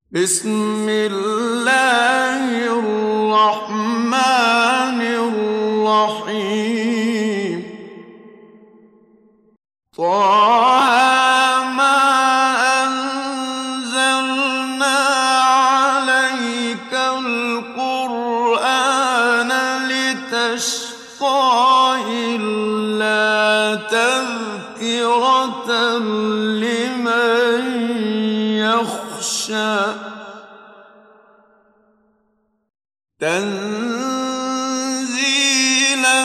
بسم الله الرحمن الرحيم طه ما أنزلنا عليك القرآن لتشقى إلا تذكرة لمن يخشى تنزيلا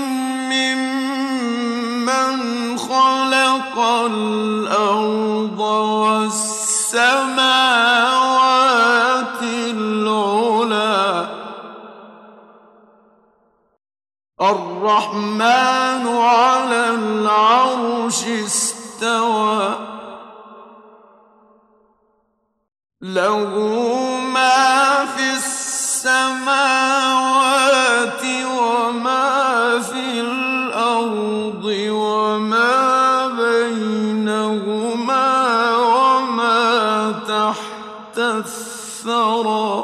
ممن خلق الأرض والسماوات العلى الرحمن على العرش استوى له ما في السماوات وما في الأرض وما بينهما وما تحت الثرى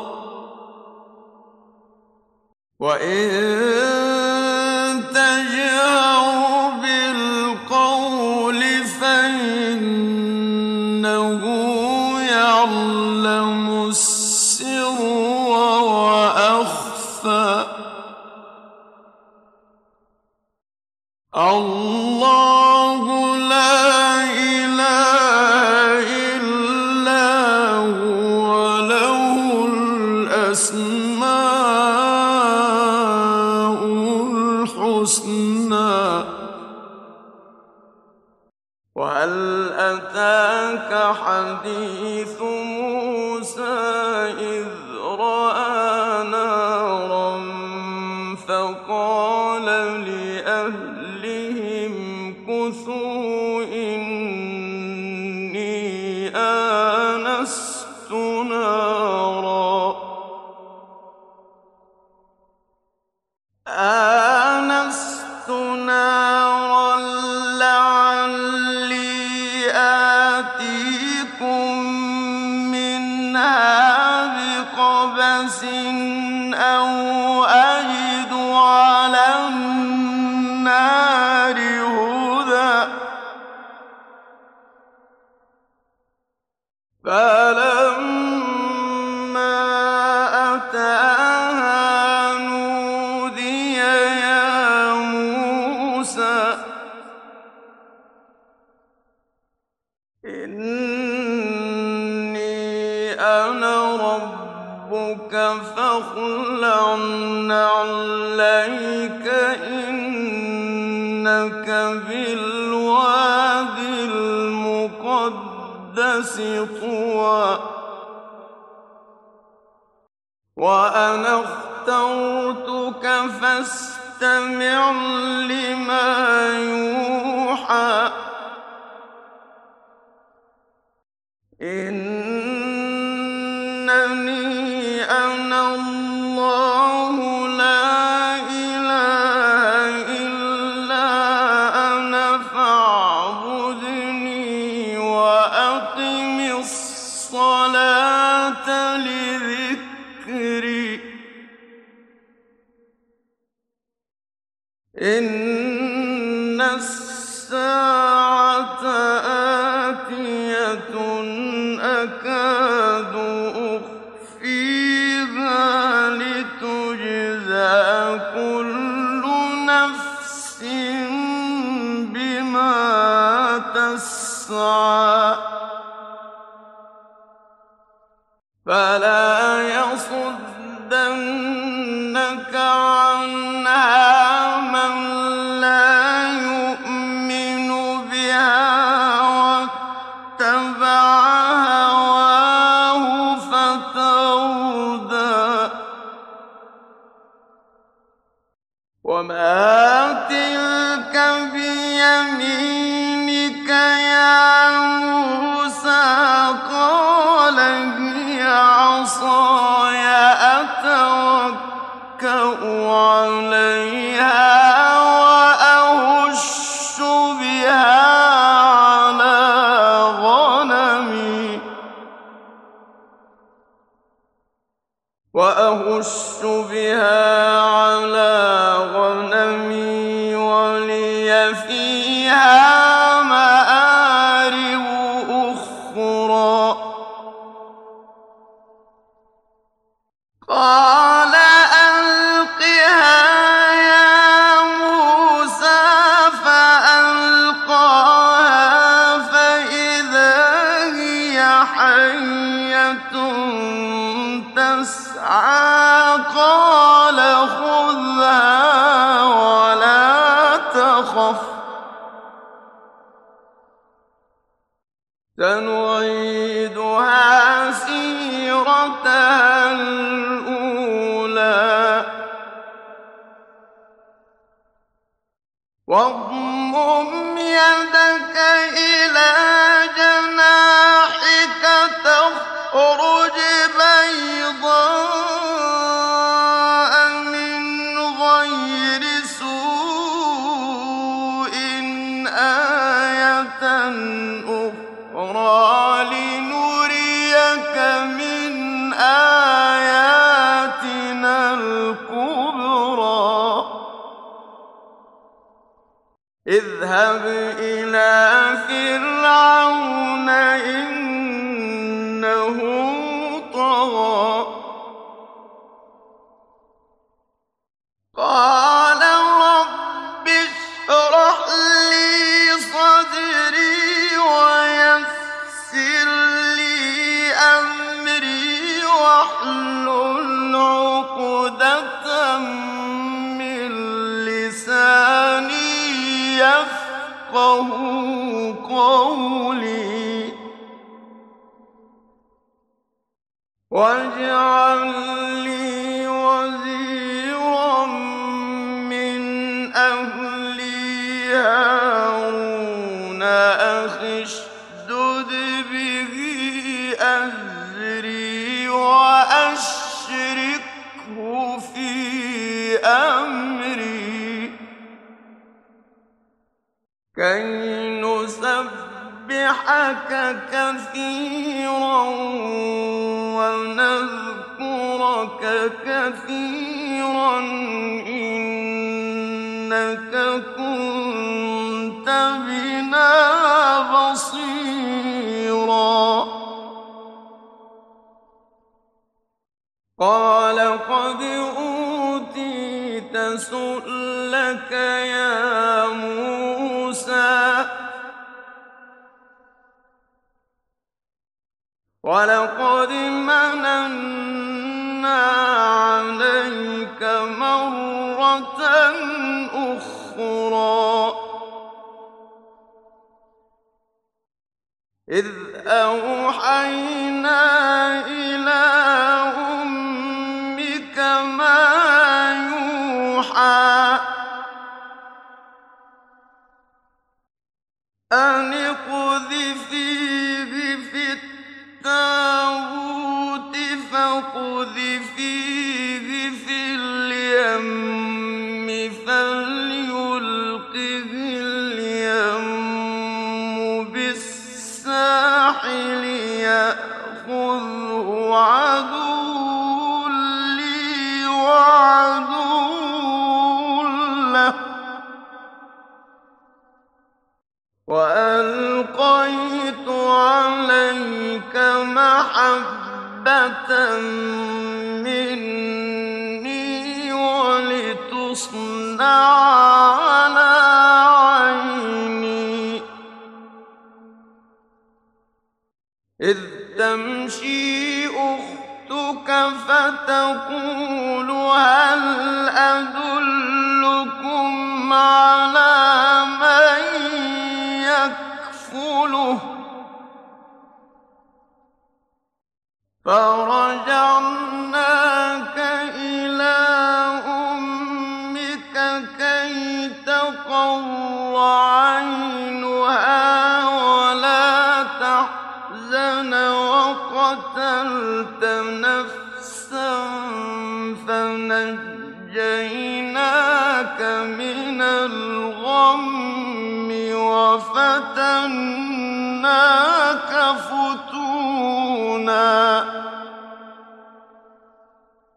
وإن تجهر بالقول فإنه يعلم السر وأخفى الله لا إله إلا هو له الأسماء الحسنى وهل أتاك حديث موسى إذ رأى نارا فقال لأهلهم كثوا إني آنست نارا لعلي آتيكم منها بقبس أو أجد على النار هدى فلما أتاها نودي يا موسى إني أنا ربك فاخلع نعليك إنك بالواد المقدس طوى وأنا اخترتك فاستمع لما يوحى إنني أنا الله لا إله إلا أنا فاعبدني وأقم الصلاة لذكري إن الساعة آتية أكاد أخفيها لتجزى كل نفس بما تسعى فلا يصدنك عنها من لا يؤمن بها واتبع هواه فتردى وما تلك بيمينك يا موسى قال هي عصاي أتوكأ عليها وأهش بها على غنمي وأهش بها على غنمي ولي فيها مآرب أخرى قال ألقها يا موسى فألقاها فإذا هي حية تسعى قال خذها ولا تخف سنعيدها سيرتها الأولى واضمم يدك إلى جناحك تخرج بيضاء من غير سوء آية أخرى لنريك من آياتنا الكبرى اذهب إلى فرعون إنه طغى قال رب اشرح لي صدري ويسر لي أمري واحلل عقدة من لساني يفقه قولي واجعل لي وزيرا من أهلي هارون أخي اشدد به أزري وأشركه في أمري كي نسبحك كثيرا ونذكرك كثيرا إنك كنت بنا بصيرا قال قد أوتيت سؤلك يا موسى ولقد مننا عليك مرة أخرى إذ أوحينا إلى أمك ما يوحى أن اقذفيه في التابوت فاقذفيه في اليم فليلقه اليم بالساحل يأخذه عدو لي وعدو له وألقيت عليك محبة مني ولتصنع على عيني إذ تمشي أختك فتقول هل أدلكم على من يكفله فرجعناك إلى أمك كي تقر عينها ولا تحزن وقتلت نفسا فنجيناك من الغم وفتناك فتونا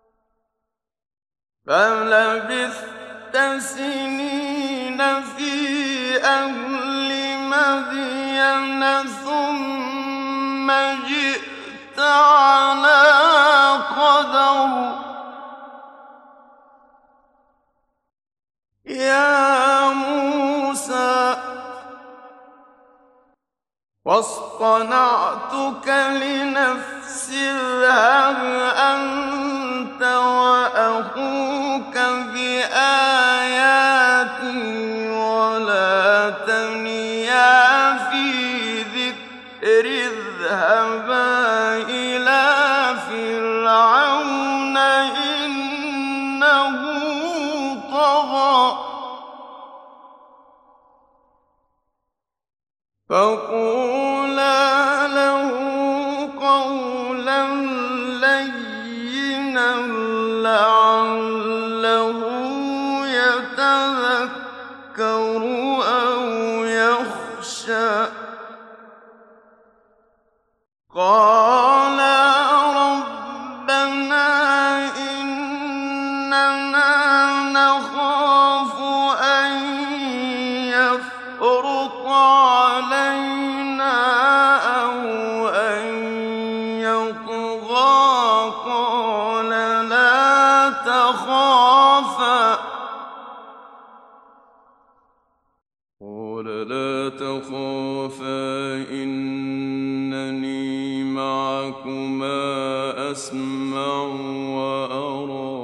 فلبثت سنين في أهل مدين ثم جئت على قدر يا موسى واصطنعتك لنفسي اذهب أنت وأخوك بآياتي ولا تنيا في ذكري اذهبا إلى فرعون إنه طغى فقولا له قولا لينا لعله يتذكر أو يخشى قالا ربنا إننا نخاف أن يفرط علينا أو أن يطغى قال لا تخافا إنني معكما أسمع وأرى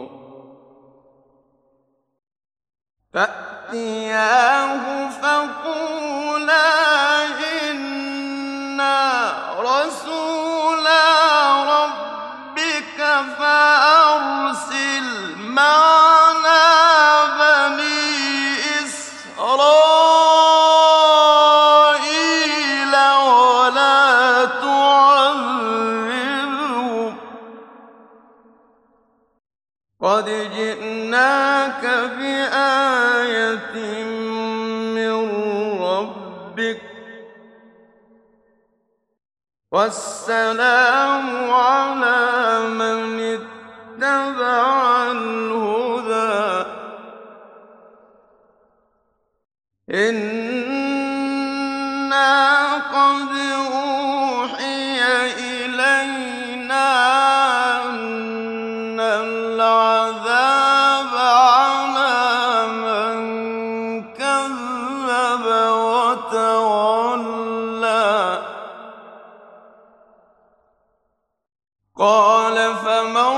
فأتياه فقولا إنا رسولا ربك فأرسل معنا بني إسرائيل ولا تعذبهم قد جئناك بآية من ربك والسلام على من اتبع الهدى إنا قد أوحي إلينا أن العذاب على من كذب وتولى قال فمن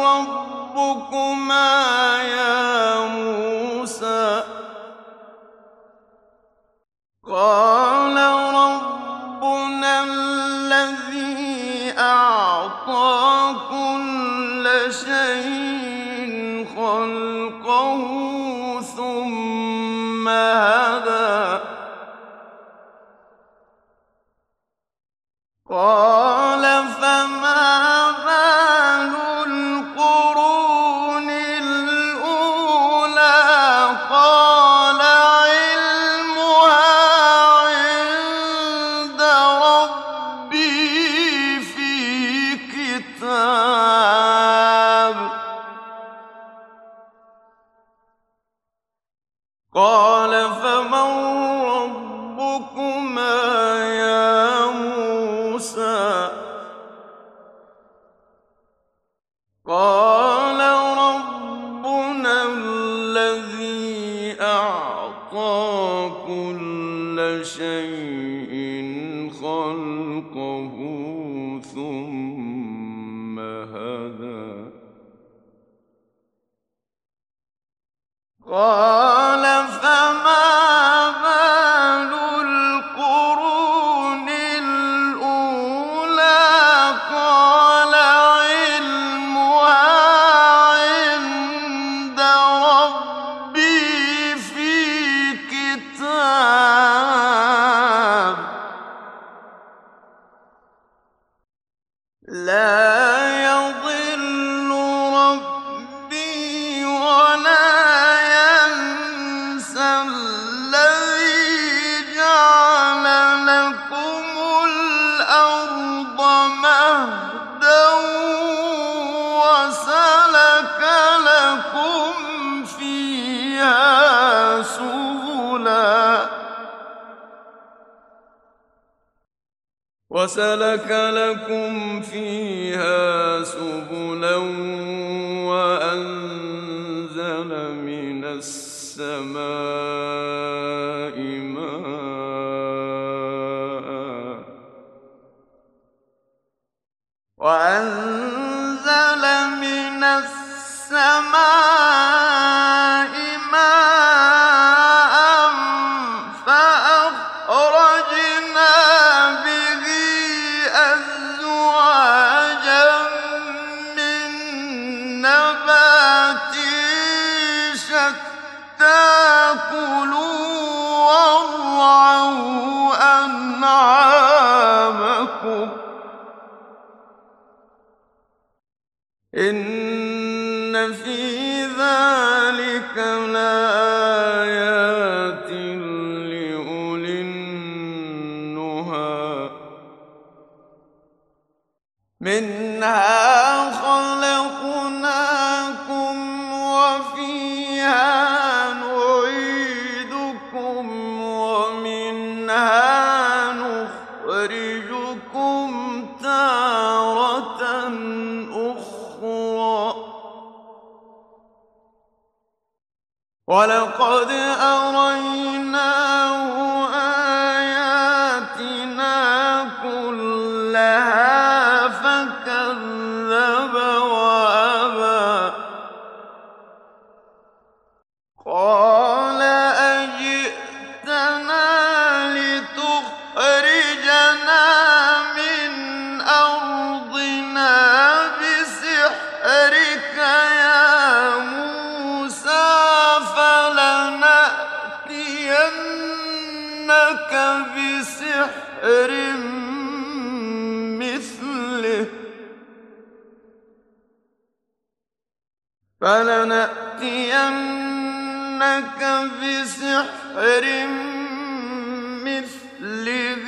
ربكما يا موسى قال ربنا الذي أعطى كل شيء خلقه ثم هدى قال فما بال القرون الأولى قال علمها عند ربي في كتاب قال فمن ربكما يا موسى قال ربنا الذي أعطى كل شيء خلقه ثم هدى قال فما بال القرون الأولى قال علمها عند ربي في كتاب لا يضل ربي ولا ينسى الذي جعل لكم الأرض مهدا وسلك لكم وسلك لكم فيها سبلا وأنزل من السماء ماء فأخرجنا به أزواجا من نبات شتى كلوا وارعوا أنعامكم إن في ذلك لآيات لأولي النهى منها خلقناكم وفيها نعيدكم ومنها نخرجكم تارة أخرى ولقد أريناه آياتنا كلها فكذب وأبى قال أجئتنا لتخرجنا من أرضنا بسحرك يا موسى فلنأتينك بسحر مثله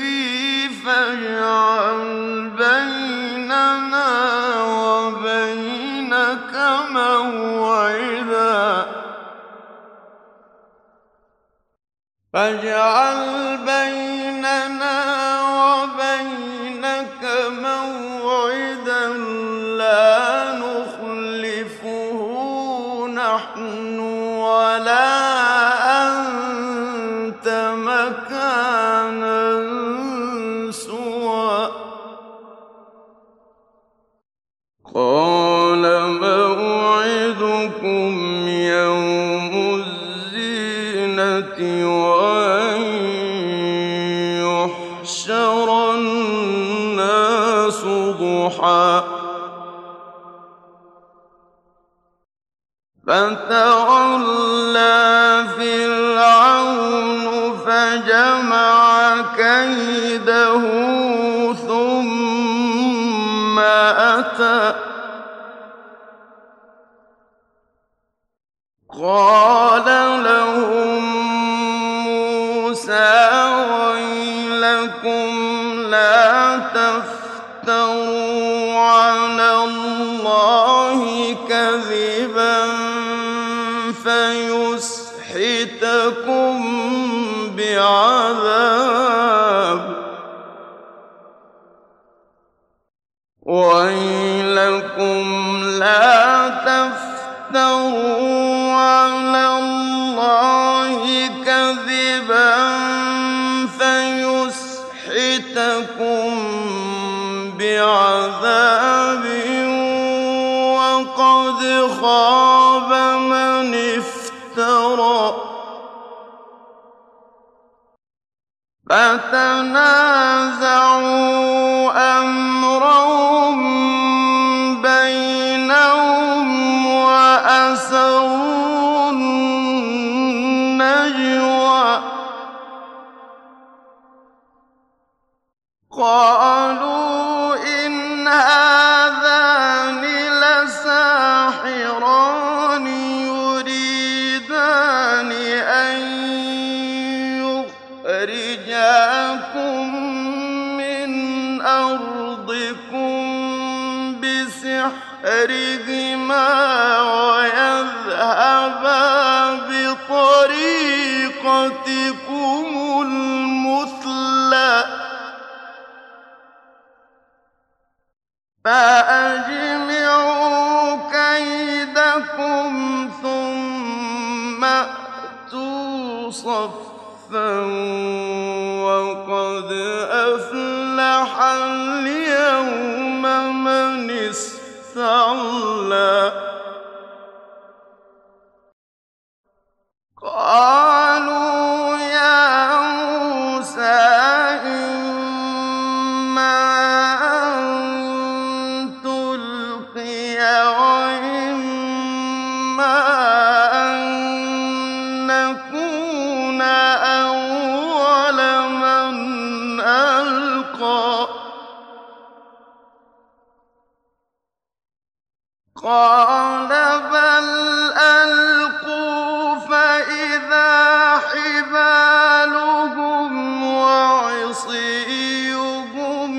فاجعل بيننا وبينك موعدا لا نخلفه نحن ولا أنت مكانا سوى قال موعدكم يوم الزينة وأن يحشر الناس ضحى فتولى فرعون فجمع كيده ثم أتى قال لهم موسى ويلكم لا تفتروا على الله كذبا فيسحتكم بعذاب ويلكم لا تفتروا على الله كذبا فيسحتكم بعذاب وقد خاب من افترى فتنازعوا أمرهم بينهم وأسروا النجوى قالوا إن هذان لساحران يريدان أن يخرجاكم من أرضكم بسحرهما ويذهبا بطريقتكم المثلى فأجمعوا كيدكم ثم أتوا صفا وقد أفلح اليوم من استعلى قالوا يا موسى إما أن تلقي وإما أن نكون أول من ألقى قال بل ألقوا فإذا حبالهم وعصيهم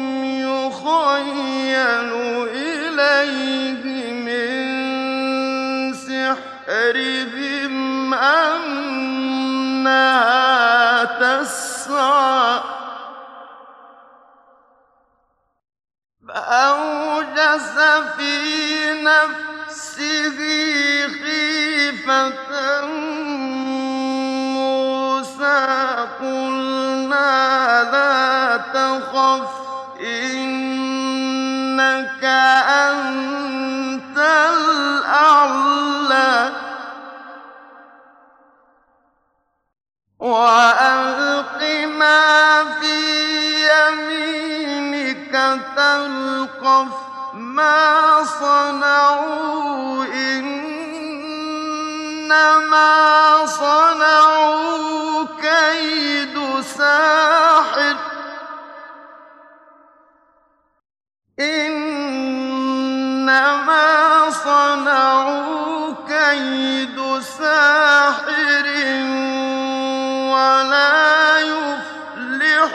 يخيل إليه من سحرهم أنها تسعى فأوجس في نفسه خيفة موسى قلنا لا تخف إنك أنت الأعلى وألق ما في يمينك تلقف ما صنعوا إنما صنعوا كيد ساحر إنما صنعوا كيد ساحر ولا يفلح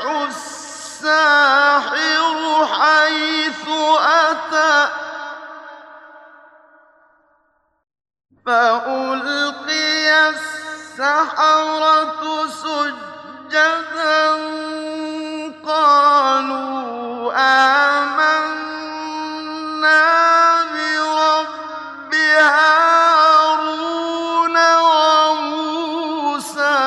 الساحر حيث أتى فألقي السحرة سجدا قالوا آمنا برب هارون وموسى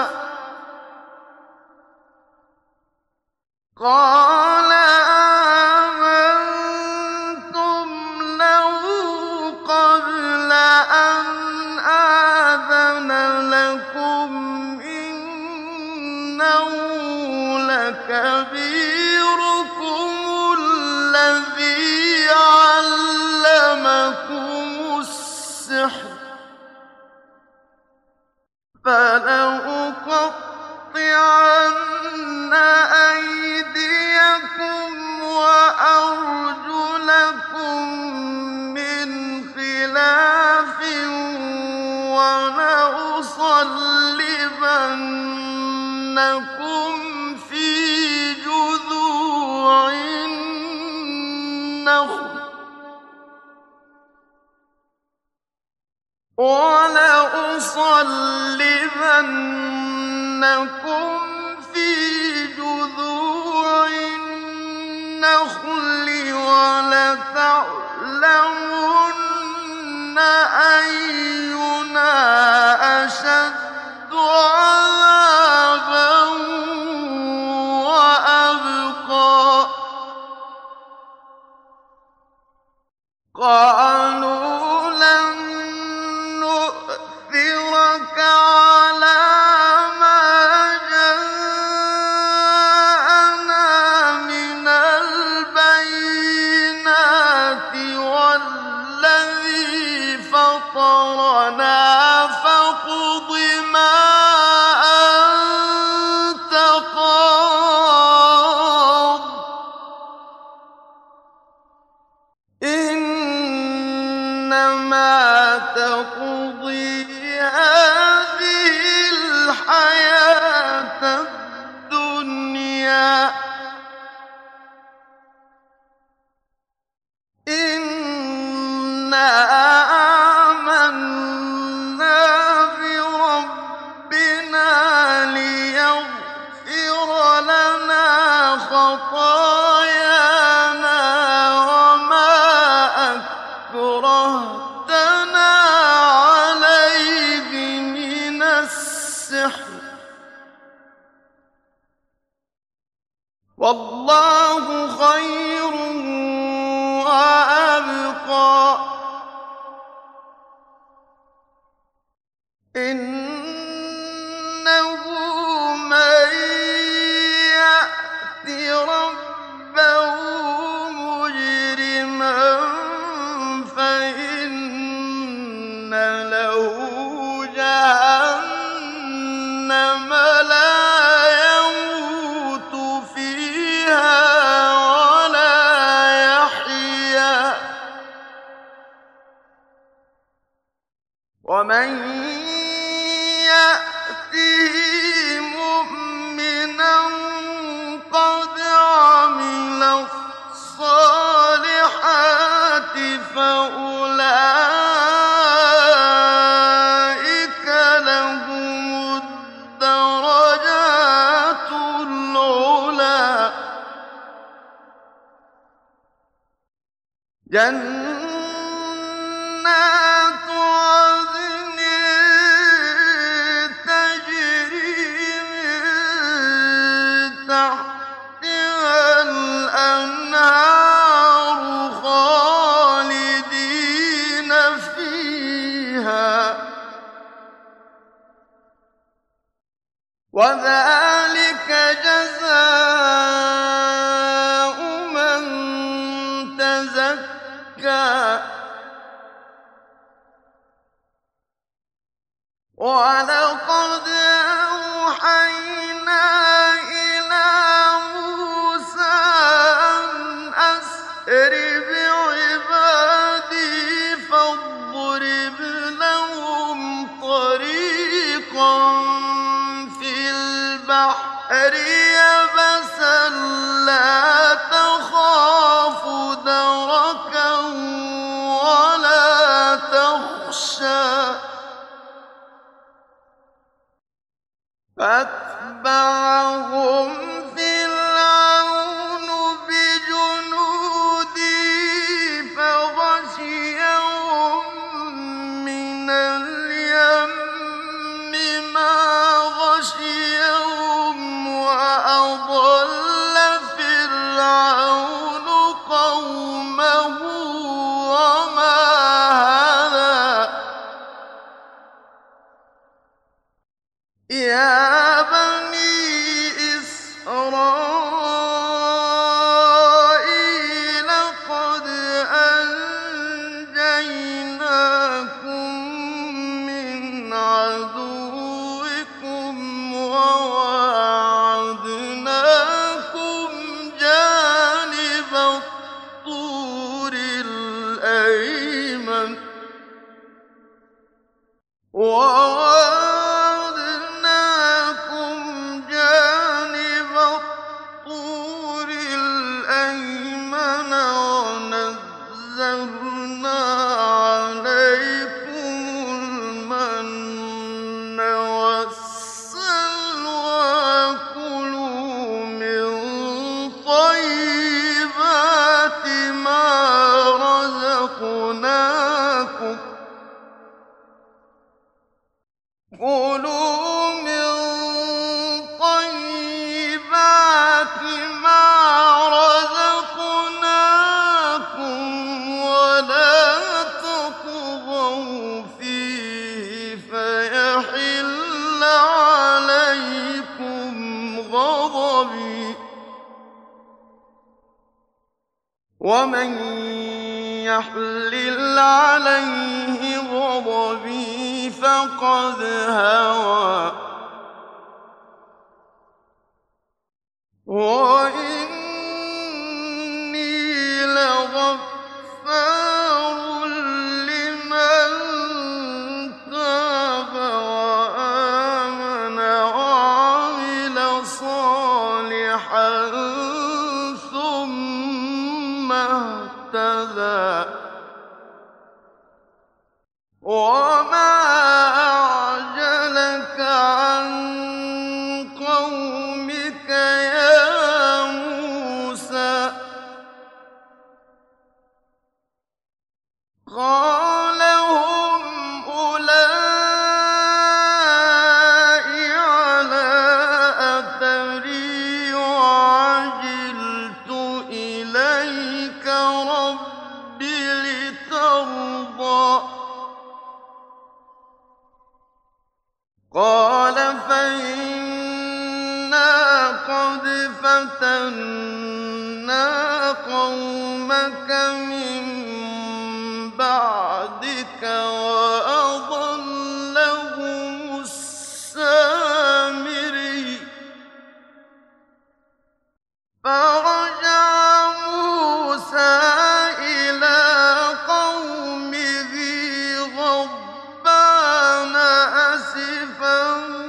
قال آمنتم له قبل أن آذن لكم إنه لكبيركم الذي علمكم السحر فلأقطعن أيديكم وأرجلكم من خلاف ولأصلبنكم في جذوع النخل ولتعلمن أينا أشد عذابا وأبقى قالوا لن نؤثرك على ما جاءنا من البينات والذي فطرنا فاقض ما أنت قاض إنما تقضي هذه الحياة الدنيا إنا آمنا بربنا ليغفر لنا خطايانا وما أكرهتنا عليه من السحر والله خير وأبقى إنه من يأت ربه مجرما فإن له جهنم لا يموت فيها ولا يحيا ومن يأته مؤمنا قد عمل الصالحات فأولئك لهم الدرجات العلى جنات عدن تجري من تحتها الأنهار خالدين فيها وذلك جزاء من تزكى ولقد أوحينا إلى موسى أن أسر بعبادي فاضرب لهم طريقا في البحر يبسا لا تخاف دركا ولا تخشى فأتبعهم فرعون بجنوده فغشيهم من اليم ما غشيهم وأضل فرعون قومه وما هدى يا بني إسرائيل قد أنجيناكم من عدوكم وواعدناكم جانب الطور الأيمن ونزلنا عليكم المن والسلوى كلوا من طيبات ما رزقناكم كلوا من طيبات ما رزقناكم ولا تطغوا فيه فيحل عليكم غضبي ومن يحلل عليه غضبي فقد هوى وإني لغفار لمن تاب وآمن وعمل صالحا ثم اهتدى وما أعجلك عن قومك يا موسى قَالَ هُمْ أُولَاءِ عَلَىٰ أَثَرِي وَعَجِلْتُ إِلَيْكَ رَبِّ لِتَرْضَىٰ قَالَ فَإِنَّا قَدْ فَتَنَّا قَوْمَكَ مِن بَعْدِكَ وَأَضَلَّهُمُ السَّامِرِيُّ فَرَجَعَ مُوسَىٰ إِلَىٰ قَوْمِهِ غَضْبَانَ أَسِفًا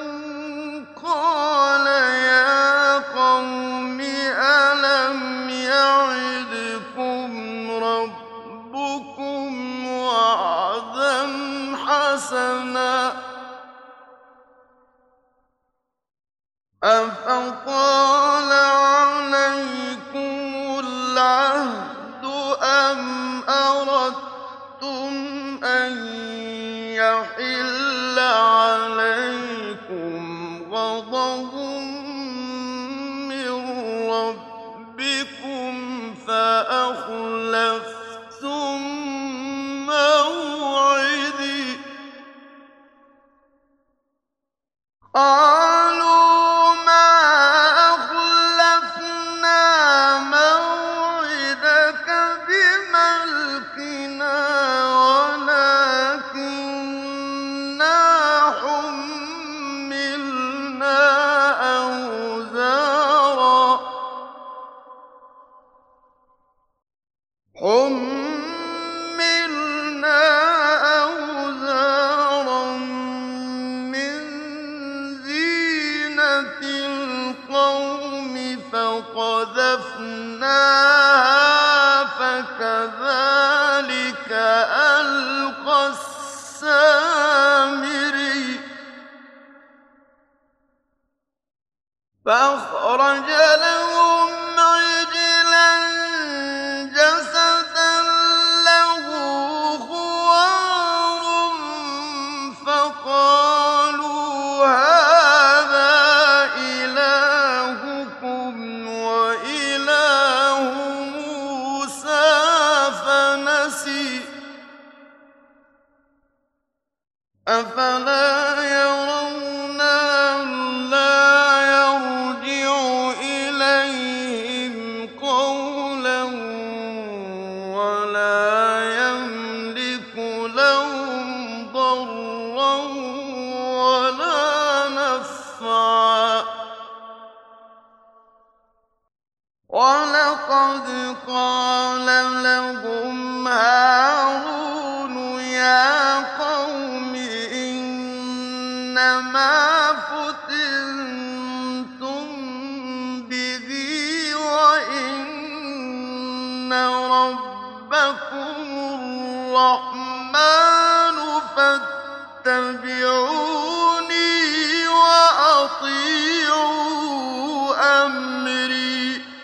قَالَ يَا قَوْمِ أَلَمْ يَعِدْكُمْ رَبُّكُمْ وَعْدًا حَسَنًا أَفَطَالَ عَلَيْكُمُ الْعَهْدُ أَمْ أَرَدتُّمْ أَن يَحِلَّ عَلَيْكُمْ غَضَبٌ مِّن رَّبِّكُمْ فَأَخْلَفْتُم مَّوْعِدِي قَالُوا مَا أَخْلَفْنَا مَوْعِدَكَ بِمَلْكِنَا وَلَٰكِنَّا حُمِّلْنَا أَوْزَارًا مِّن زِينَةِ الْقَوْمِ فَقَذَفْنَاهَا فَكَذَٰلِكَ أَلْقَى السَّامِرِيُّ فَأَخْرَجَ لَهُمْ عِجْلًا جَسَدًا لَّهُ خُوَارٌ فَقَالُوا هَٰذَا إِلَٰهُكُمْ وَإِلَٰهُ مُوسَىٰ فَنَسِيَ أَفَلَا يَرَوْنَ أَلَّا يَرْجِعُ إِلَيْهِمْ قَوْلًا وَلَا يَمْلِكُ لَهُمْ ضَرًّا وَلَا نَفْعًا وَلَقَدْ قَالَ لَهُمْ هَارُونُ يَا قَوْمِ إِنَّمَا فُتِنتُم بِهِ وَإِنَّ رَبَّكُمُ الرَّحْمَٰنُ فَاتَّبِعُونِي وَأَطِيعُوا أَمْرِي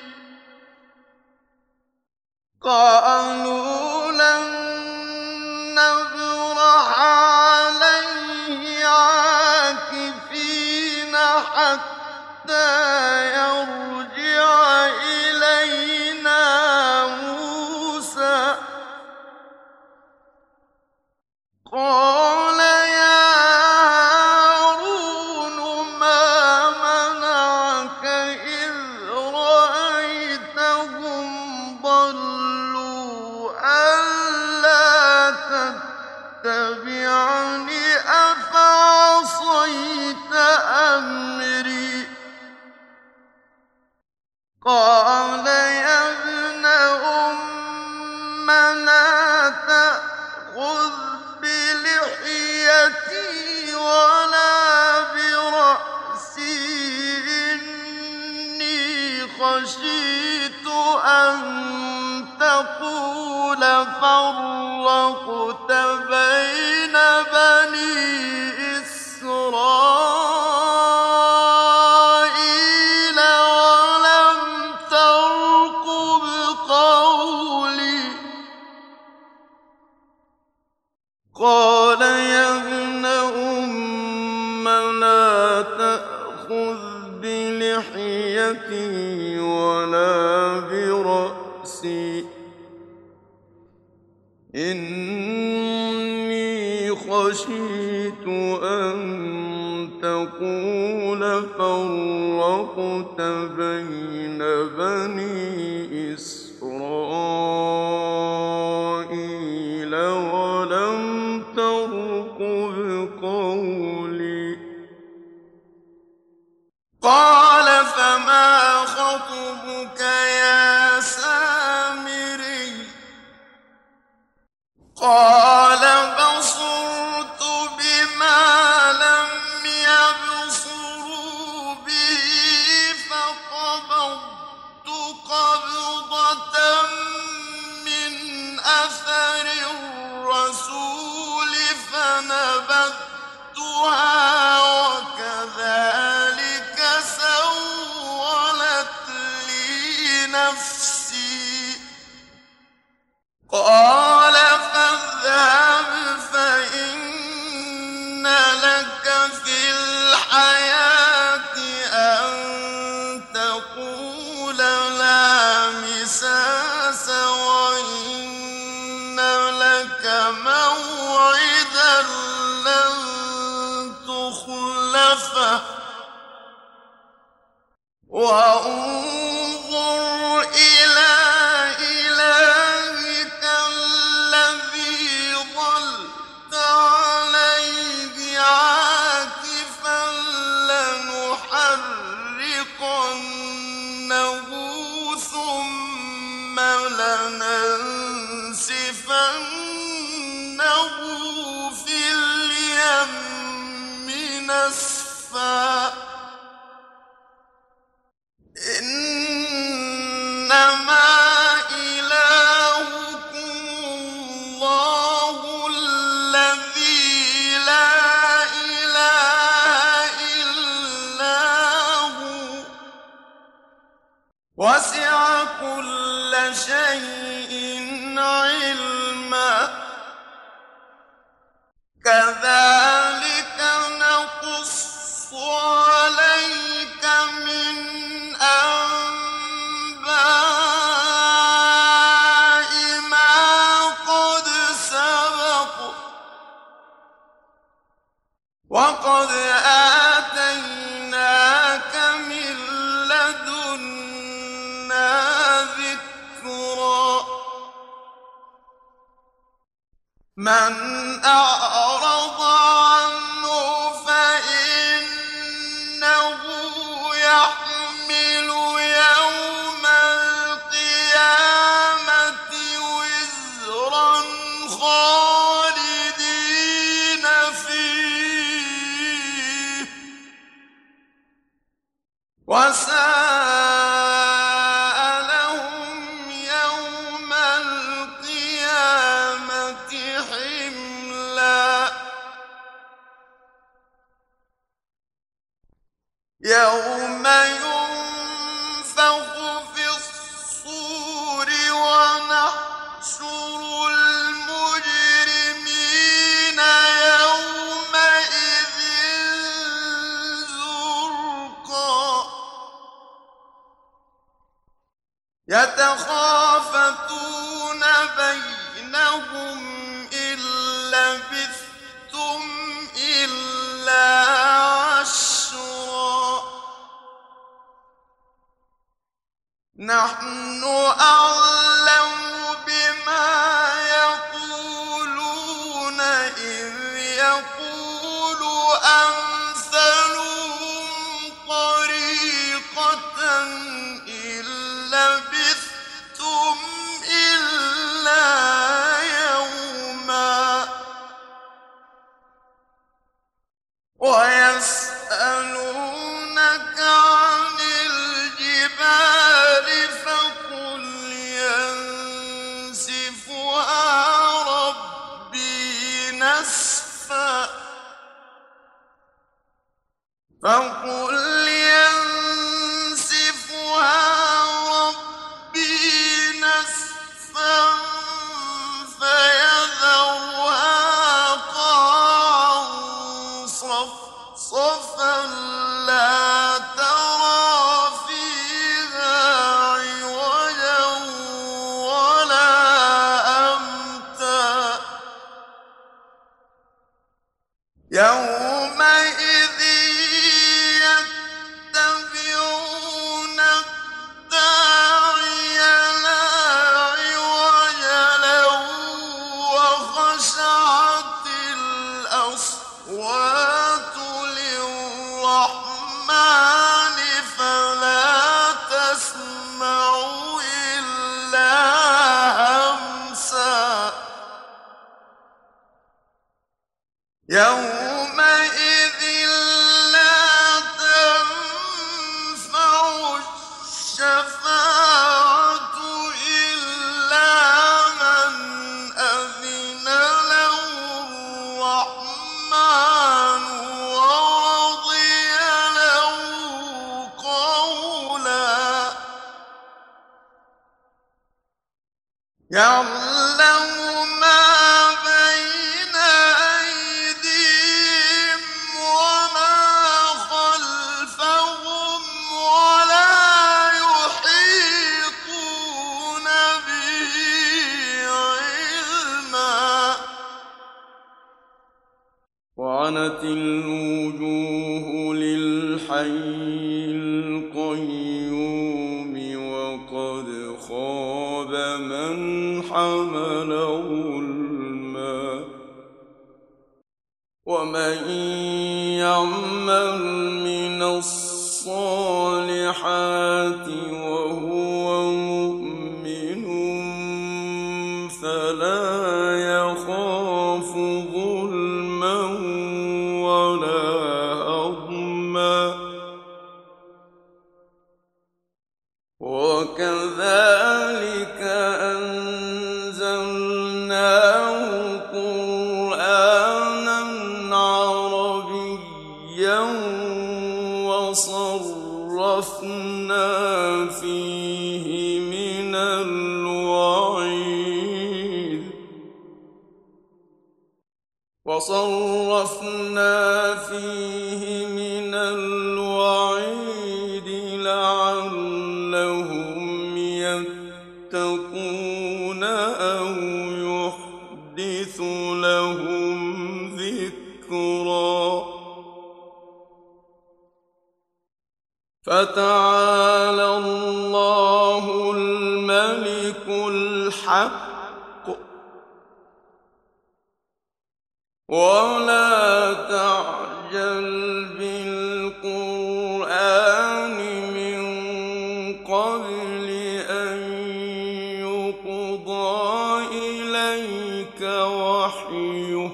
قَالُوا لَن نَّبْرَحَ عَلَيْهِ عَاكِفِينَ حَتَّىٰ يَرْجِعَ إِلَيْنَا مُوسَىٰ قَالَ يَا هَارُونُ مَا مَنَعَكَ إِذْ رَأَيْتَهُمْ ضَلُّوا أَلَّا تَتَّبِعَنِ أَفَعَصَيْتَ أَمْرِي قَالَ يَا ابْنَ أُمَّ لَا تَأْخُذْ بِلِحْيَتِي وَلَا بِرَأْسِي إِنِّي خَشِيتُ أَن تَقُولَ فَرَّقْتَ بَيْنَ بَنِي إِسْرَائِيلَ وَلَمْ تَرْقُبْ قَوْلِي قال يا ابن أم لا تأخذ بلحيتي ولا برأسي إني خشيت أن تقول فرقت بين بني إسرائيل ولم ترقب قولي قال فما خطبك يا سامري قال بصرت بما لم يبصروا به فقبضت قبضة من أثر الرسول فنبذتها وكذلك سولت لي نفسي قال فاذهب فإن لك في الحياة أن تقول لا مساس وإن لك موعدا لن تخلفه وانظر إلى إلهك الذي ظلت عليه عاكفا لنحرقنه ثم لننسفنه في اليم نسفا إنما إلهكم الله الذي لا إله إلا هو وسع كل شيء علما كذلك نقص عليك من أنباء ما قد سبق وقد آتيناك من لدنا ذكرا من أعرض عنه فإنه يحمل يوم القيامة وزرا خالدين فيه وساء لهم يوم القيامة حملا يوم ينفخ في الصور ونحشر المجرمين يومئذ زرقا يتخافتون بينهم إن لبثتم إلا عشرا نحن أعلم بما يقولون إذ يقول أمثلهم طريقة إن لبثتم إلا يوما ويسألونك عن الجبال فقل ينسفها ربي نسفا فقل ينسفها ربي نسفا فيذرها يومئذ لا تنفع الشفاعة إلا من أذن له الرحمن ورضي له قولا يعلم ما بين أيديهم وما خلفهم ولا يحيطون به علما وعنت الوجوه للحي القيوم وقد خاب من حمل ظلما ومن يعمل من الصالحات وهو مؤمن فلا يخاف ظلما ولا هضما وكذلك أنزلناه قرآنا عربيا وصرفنا فيه من الوعيد لعلهم يتقون أو يحدث لهم ذكرا فتعالى الله الملك الحق ولا تعجل بالقرآن من قبل أن يقضى إليك وحيه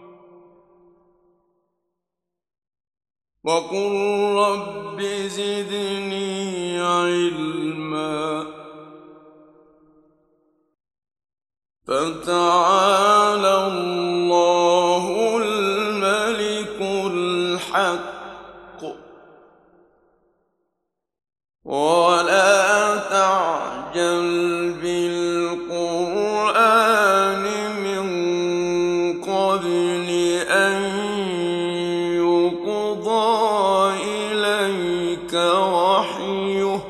وقل رب زدني علما فتعالى الله الملك الحق ولا تعجل بالقرآن من قبل أن يقضى إليك وحيه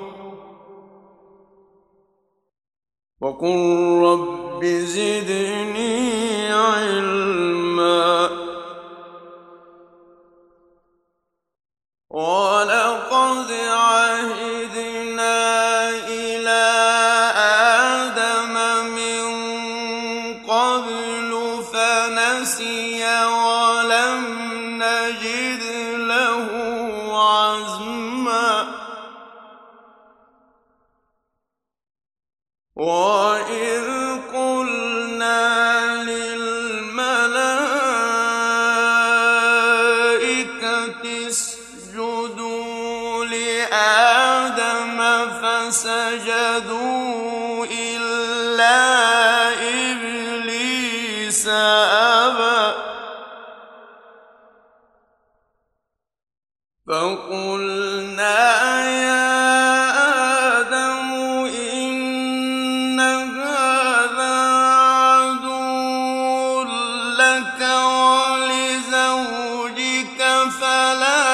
وقل رب زدني علما ولقد عهدنا إلى آدم من قبل فنسي ولم نجد له عزما وإذ قلنا للملائكة اسجدوا لآدم فسجدوا إلا إبليس أبى فقلنا يا آدم إن هذا عدو لك ولزوجك فلا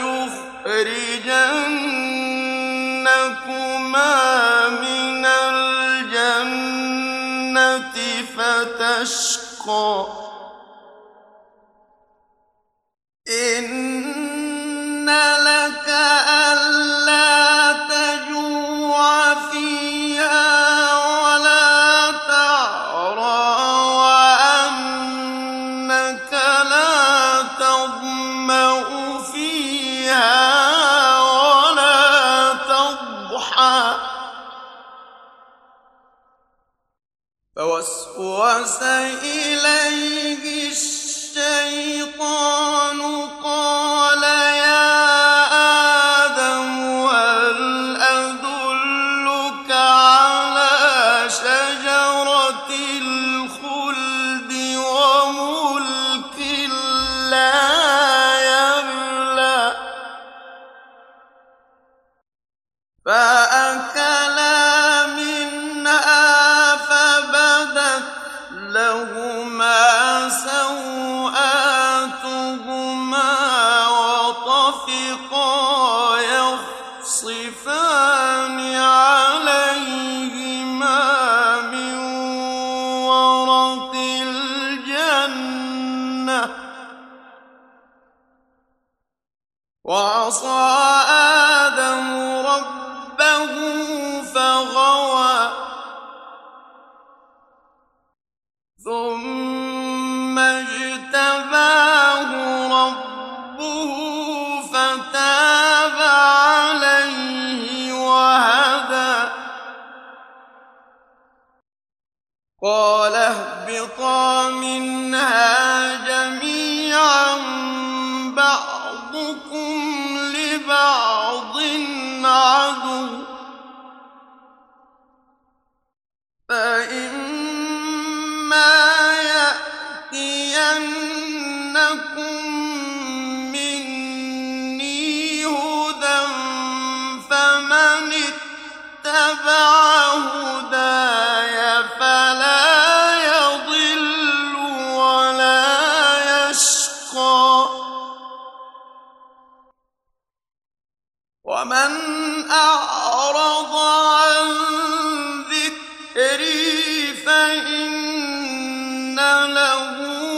يخرجنكما من الجنة فتشقى إن لك ألا تجوع فيها ولا تعرى وأنك لا تظمأ فيها ولا تضحى فوسوس إليه وعصى آدم ربه فغوى ثم اجتباه ربه فتاب عليه وهدى قال اهبطا منها جميعا بعضكم لبعض عدو فإما يأتينكم مني هدى فمن اتبع هداي فلا يضل ولا يشقى ومن أعرض عن ذكري فإن له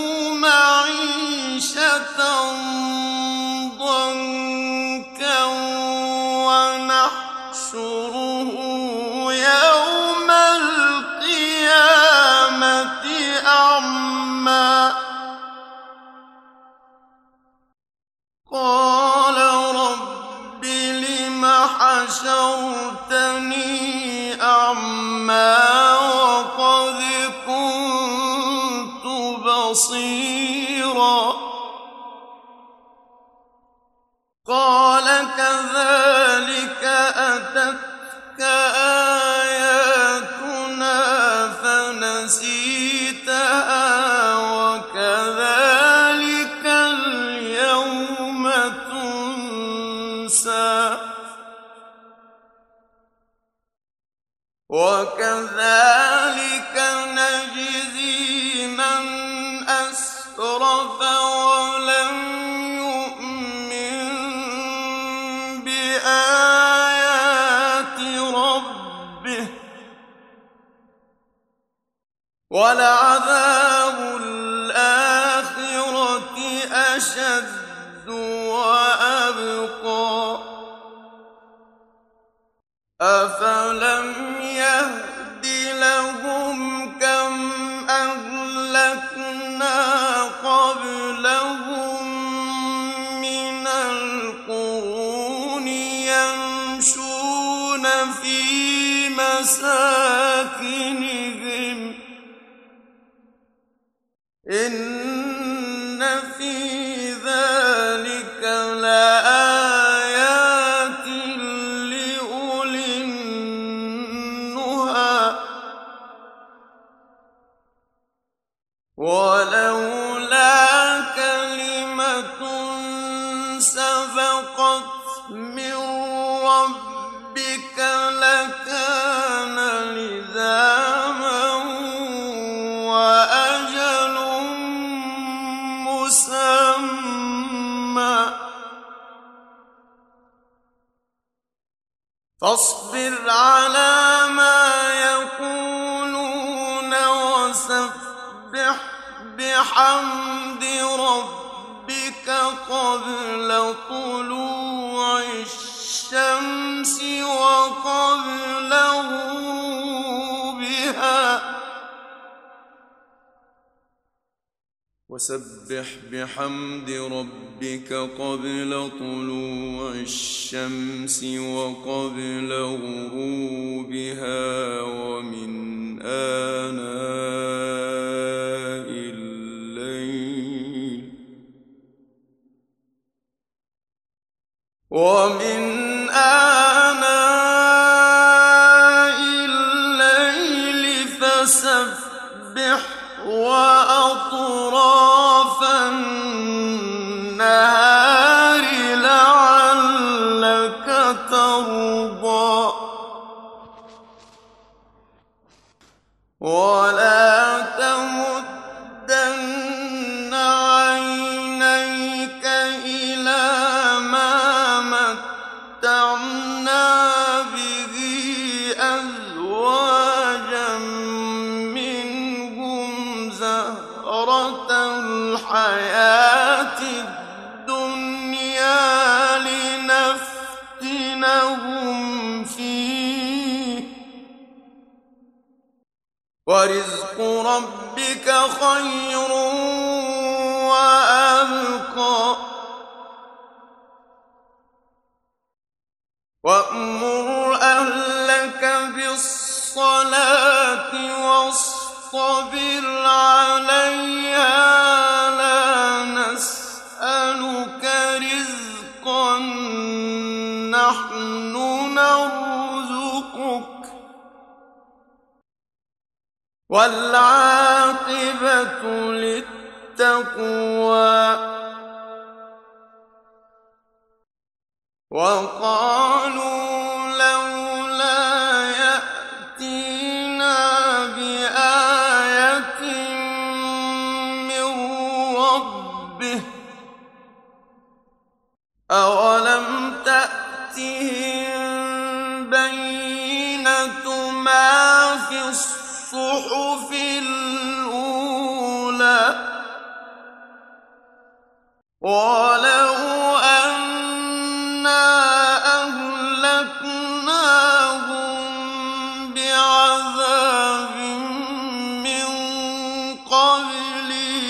معيشة ضنكا ونحشره يوم القيامة أعمى قال رب لم حشرتني أعمى وقد كنت بصيرا قال كذلك أتتك آياتنا فنسيتها وكذلك اليوم تنسى وكذلك نجزي من أسرف ولم يؤمن بآيات ربه ولعذاب الآخرة أشد وأبقى أفلم يهد لهم كم أهلكنا قبلهم من القرون يمشون في مساكنهم إن في ذلك لآيات لأولي النهى ولولا كلمة سبقت من ربك لكان لزاما وأجل مسمى فاصبر على ما يقولون وسبح بحمد ربك قبل طلوع الشمس وقبل غروبها وسبح بحمد ربك قبل طلوع الشمس وقبل غروبها ومن آناء الليل فسبح وأطراف النهار لعلك ترضى ولا تمدن عينيك إلى ما متعنا به أزواجا منهم زهرة الحياة الدنيا لنفتنهم فيه ورزق ربك خير وأبقى وأمر أهلك بالصلاة واصطبر عليها لا نسألك رزقا نحن نرزقك والعاقبة للتقوى وقالوا لولا يأتينا بآية من ربه أولم تأتهم بينة ما في الصحف الأولى ولو أنا أهلكناهم بعذاب من قبله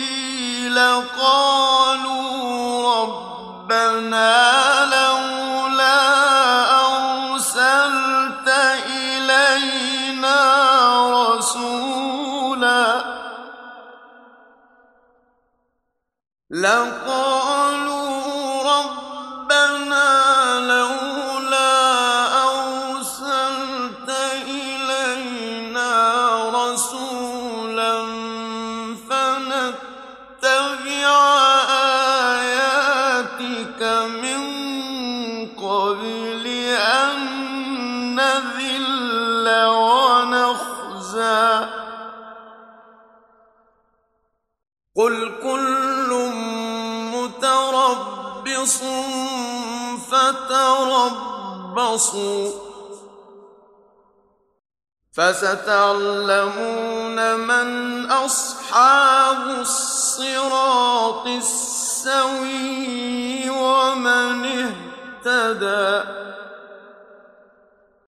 لقالوا ربنا لولا أرسلت إلينا رسولا فنتبع آياتك من قبل أن نذل ونخزى قل كل متربص فتربصوا فستعلمون من أصحاب الصراط السوي ومن اهتدى